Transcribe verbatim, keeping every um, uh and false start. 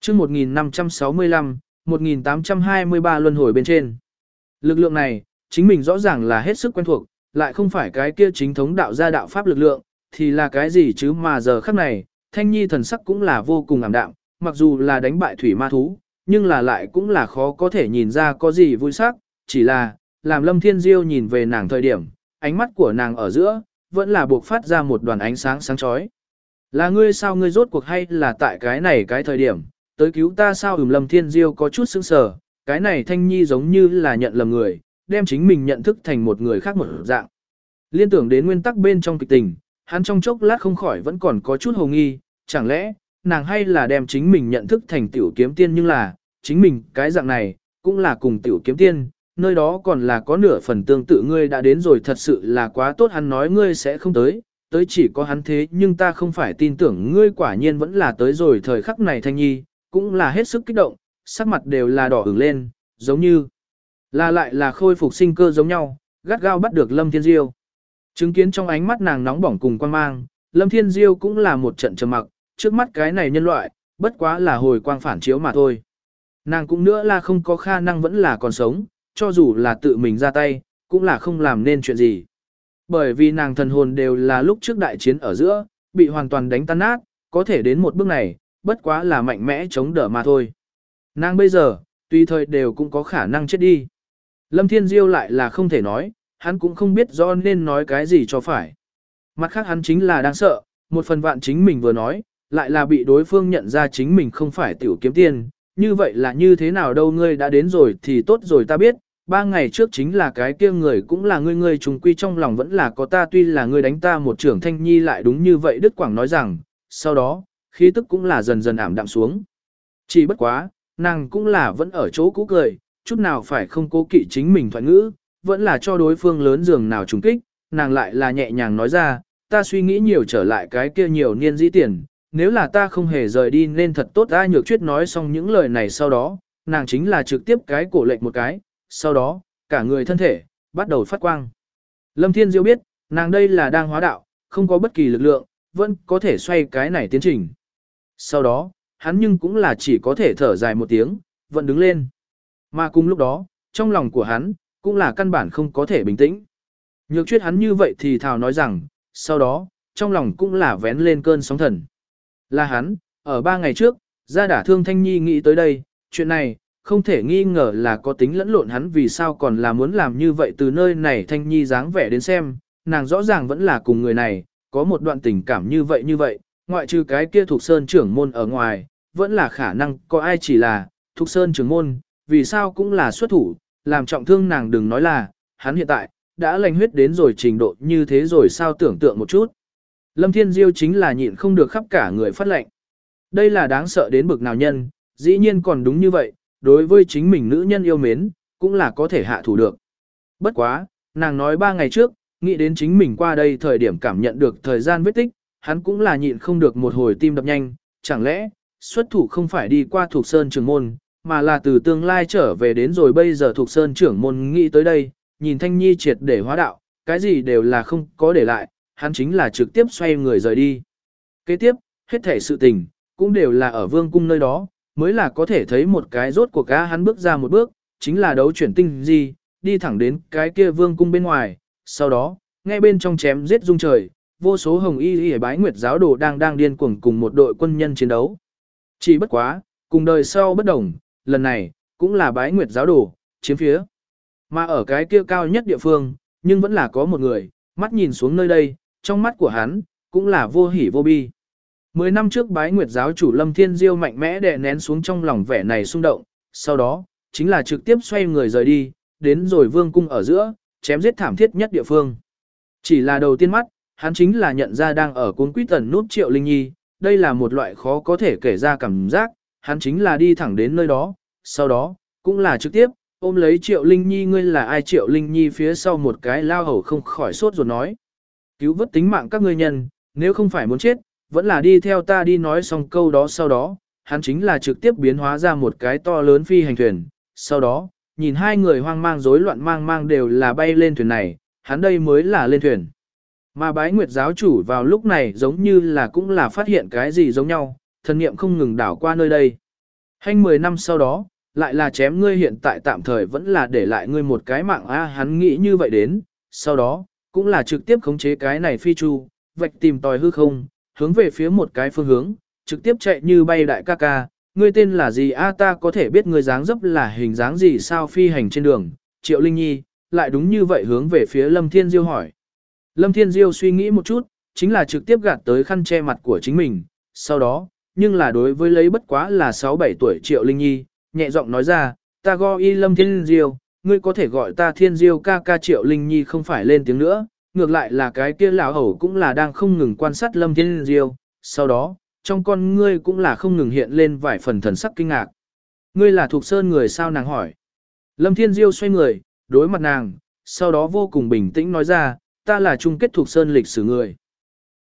chương một nghìn năm trăm sáu mươi lăm, một nghìn tám trăm hai mươi ba luân hồi bên trên. Lực lượng này, chính mình rõ ràng là hết sức quen thuộc, lại không phải cái kia chính thống đạo gia đạo pháp lực lượng, thì là cái gì chứ mà giờ khắc này, Thanh Nhi thần sắc cũng là vô cùng ảm đạm, mặc dù là đánh bại thủy ma thú, nhưng là lại cũng là khó có thể nhìn ra có gì vui sắc, chỉ là, làm Lâm Thiên Diêu nhìn về nàng thời điểm, ánh mắt của nàng ở giữa, vẫn là buộc phát ra một đoàn ánh sáng sáng chói. Là ngươi sao, ngươi rốt cuộc hay là tại cái này cái thời điểm, tới cứu ta sao? Ừm, Lâm Thiên Diêu có chút sững sờ, cái này Thanh Nhi giống như là nhận lầm người, đem chính mình nhận thức thành một người khác một dạng. Liên tưởng đến nguyên tắc bên trong kịch tình, hắn trong chốc lát không khỏi vẫn còn có chút hồ nghi, chẳng lẽ, nàng hay là đem chính mình nhận thức thành tiểu kiếm tiên, nhưng là, chính mình cái dạng này, cũng là cùng tiểu kiếm tiên, nơi đó còn là có nửa phần tương tự. Ngươi đã đến rồi, thật sự là quá tốt. Hắn nói ngươi sẽ không tới, tới chỉ có hắn thế, nhưng ta không phải tin tưởng ngươi, quả nhiên vẫn là tới rồi. Thời khắc này Thanh Nhi, cũng là hết sức kích động, sắc mặt đều là đỏ ửng lên, giống như là lại là khôi phục sinh cơ giống nhau, gắt gao bắt được Lâm Thiên Diêu. Chứng kiến trong ánh mắt nàng nóng bỏng cùng quan mang, Lâm Thiên Diêu cũng là một trận trầm mặc, trước mắt cái này nhân loại, bất quá là hồi quang phản chiếu mà thôi. Nàng cũng nữa là không có khả năng vẫn là còn sống, cho dù là tự mình ra tay, cũng là không làm nên chuyện gì. Bởi vì nàng thần hồn đều là lúc trước đại chiến ở giữa, bị hoàn toàn đánh tan nát, có thể đến một bước này, bất quá là mạnh mẽ chống đỡ mà thôi. Nàng bây giờ, tùy thời đều cũng có khả năng chết đi. Lâm Thiên Diêu lại là không thể nói, hắn cũng không biết rõ nên nói cái gì cho phải. Mặt khác hắn chính là đang sợ, một phần vạn chính mình vừa nói, lại là bị đối phương nhận ra chính mình không phải tiểu kiếm tiên. Như vậy là như thế nào đâu? Ngươi đã đến rồi thì tốt rồi, ta biết, ba ngày trước chính là cái kia người cũng là ngươi, ngươi trùng quy trong lòng vẫn là có ta, tuy là ngươi đánh ta một trưởng. Thanh Nhi lại đúng như vậy Đức Quảng nói rằng, sau đó, khí tức cũng là dần dần ảm đạm xuống. Chỉ bất quá, nàng cũng là vẫn ở chỗ cũ cười, chút nào phải không cố kỵ chính mình thoại ngữ, vẫn là cho đối phương lớn giường nào trùng kích, nàng lại là nhẹ nhàng nói ra, ta suy nghĩ nhiều trở lại cái kia nhiều niên dĩ tiền, nếu là ta không hề rời đi nên thật tốt. A Nhược Chuyết nói xong những lời này sau đó, nàng chính là trực tiếp cái cổ lệch một cái, sau đó, cả người thân thể, bắt đầu phát quang. Lâm Thiên Diêu biết, nàng đây là đang hóa đạo, không có bất kỳ lực lượng, vẫn có thể xoay cái này tiến trình. Sau đó, hắn nhưng cũng là chỉ có thể thở dài một tiếng, vẫn đứng lên. Mà cùng lúc đó, trong lòng của hắn, cũng là căn bản không có thể bình tĩnh. Nhược Chuyết hắn như vậy thì thào nói rằng, sau đó, trong lòng cũng là vén lên cơn sóng thần. Là hắn, ở ba ngày trước, ra đả thương Thanh Nhi. Nghĩ tới đây, chuyện này, không thể nghi ngờ là có tính lẫn lộn, hắn vì sao còn là muốn làm như vậy. Từ nơi này Thanh Nhi dáng vẻ đến xem, nàng rõ ràng vẫn là cùng người này, có một đoạn tình cảm như vậy như vậy, ngoại trừ cái kia Thục Sơn trưởng môn ở ngoài, vẫn là khả năng có ai, chỉ là, Thục Sơn trưởng môn, vì sao cũng là xuất thủ, làm trọng thương nàng. Đừng nói là, hắn hiện tại, đã lành huyết đến rồi trình độ như thế rồi sao? Tưởng tượng một chút. Lâm Thiên Diêu chính là nhịn không được khắp cả người phát lệnh. Đây là đáng sợ đến bực nào nhân, dĩ nhiên còn đúng như vậy, đối với chính mình nữ nhân yêu mến, cũng là có thể hạ thủ được. Bất quá, nàng nói ba ngày trước, nghĩ đến chính mình qua đây thời điểm cảm nhận được thời gian vết tích, hắn cũng là nhịn không được một hồi tim đập nhanh, chẳng lẽ, xuất thủ không phải đi qua Thục Sơn trưởng môn, mà là từ tương lai trở về đến rồi bây giờ Thục Sơn trưởng môn. Nghĩ tới đây, nhìn Thanh Nhi triệt để hóa đạo, cái gì đều là không có để lại, hắn chính là trực tiếp xoay người rời đi. Kế tiếp, hết thể sự tình, cũng đều là ở vương cung nơi đó, mới là có thể thấy một cái rốt cuộc. Cá hắn bước ra một bước, chính là đấu chuyển tinh di, đi thẳng đến cái kia vương cung bên ngoài, sau đó, nghe bên trong chém giết rung trời, vô số hồng y y bái nguyệt giáo đồ đang đang điên cuồng cùng một đội quân nhân chiến đấu. Chỉ bất quá, cùng đời sau bất đồng, lần này, cũng là bái nguyệt giáo đồ, chiếm phía. Mà ở cái kia cao nhất địa phương, nhưng vẫn là có một người, mắt nhìn xuống nơi đây, trong mắt của hắn, cũng là vô hỉ vô bi. Mười năm trước bái nguyệt giáo chủ Lâm Thiên Diêu mạnh mẽ đè nén xuống trong lòng vẻ này xung động, sau đó, chính là trực tiếp xoay người rời đi, đến rồi vương cung ở giữa, chém giết thảm thiết nhất địa phương. Chỉ là đầu tiên mắt, hắn chính là nhận ra đang ở cuốn quýt tần nút Triệu Linh Nhi, đây là một loại khó có thể kể ra cảm giác, hắn chính là đi thẳng đến nơi đó, sau đó, cũng là trực tiếp, ôm lấy Triệu Linh Nhi. Ngươi là ai? Triệu Linh Nhi phía sau một cái lao hầu không khỏi sốt rồi nói. Cứu vớt tính mạng các ngươi nhân, nếu không phải muốn chết, vẫn là đi theo ta đi. Nói xong câu đó sau đó, hắn chính là trực tiếp biến hóa ra một cái to lớn phi hành thuyền, sau đó, nhìn hai người hoang mang rối loạn mang mang đều là bay lên thuyền này, hắn đây mới là lên thuyền. Mà bái nguyệt giáo chủ vào lúc này giống như là cũng là phát hiện cái gì giống nhau, thần niệm không ngừng đảo qua nơi đây. Hành mười năm sau đó, lại là chém ngươi hiện tại tạm thời vẫn là để lại ngươi một cái mạng a hắn nghĩ như vậy đến, sau đó, cũng là trực tiếp khống chế cái này phi chu, vạch tìm tòi hư không, hướng về phía một cái phương hướng, trực tiếp chạy như bay đại ca ca, ngươi tên là gì a ta có thể biết ngươi dáng dấp là hình dáng gì sao phi hành trên đường, Triệu Linh Nhi, lại đúng như vậy hướng về phía Lâm Thiên Diêu hỏi. Lâm Thiên Diêu suy nghĩ một chút, chính là trực tiếp gạt tới khăn che mặt của chính mình, sau đó, nhưng là đối với lấy bất quá là sáu bảy tuổi Triệu Linh Nhi, nhẹ giọng nói ra, ta gọi y Lâm Thiên Diêu, ngươi có thể gọi ta Thiên Diêu ca ca Triệu Linh Nhi không phải lên tiếng nữa, ngược lại là cái kia lão hầu cũng là đang không ngừng quan sát Lâm Thiên Diêu, sau đó, trong con ngươi cũng là không ngừng hiện lên vài phần thần sắc kinh ngạc. Ngươi là thuộc sơn người sao nàng hỏi. Lâm Thiên Diêu xoay người, đối mặt nàng, sau đó vô cùng bình tĩnh nói ra, ta là chung kết thuộc sơn lịch sử người.